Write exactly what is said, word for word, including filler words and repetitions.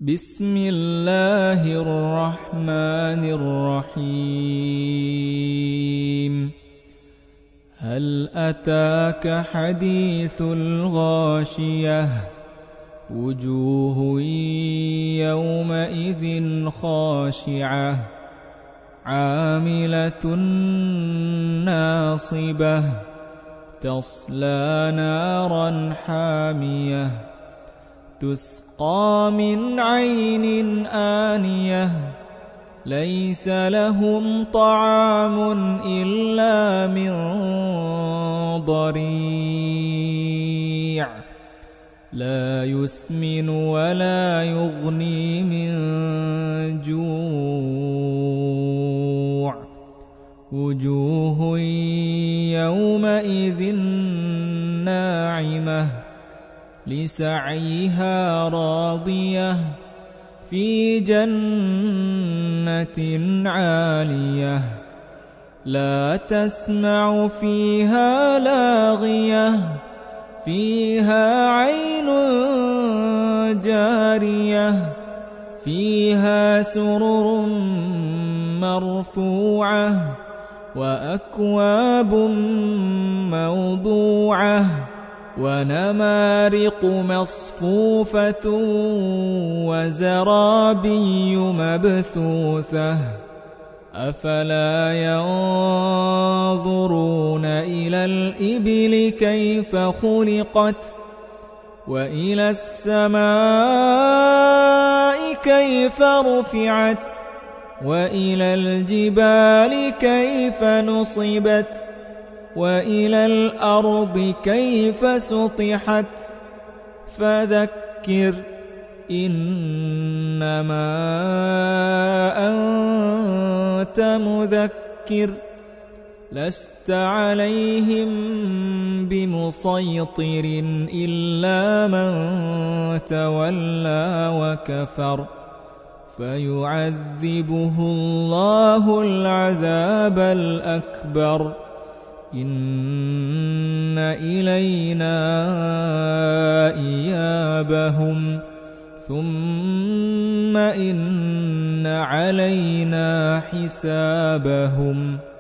بسم الله الرحمن الرحيم هل أتاك حديث الغاشية وجوه يومئذ خاشعة عاملة ناصبة تصلى نارا حامية تسقى من عين آنية ليس لهم طعام إلا من ضريع لا يسمن ولا يغني من جوع وجوه يومئذ ناعمة لسعيها راضية في جنة عالية لا تسمع فيها لاغية فيها عين جارية فيها سرر مرفوعة وأكواب موضوعة ونمارق مصفوفة وزرابي مبثوثة أفلا ينظرون إلى الإبل كيف خلقت وإلى السماء كيف رفعت وإلى الجبال كيف نصبت وإلى الأرض كيف سطحت فذكر إنما أنت مذكر لست عليهم بمسيطر إلا من تولى وكفر فيعذبه الله العذاب الأكبر إن إلينا إيابهم ثم إن علينا حسابهم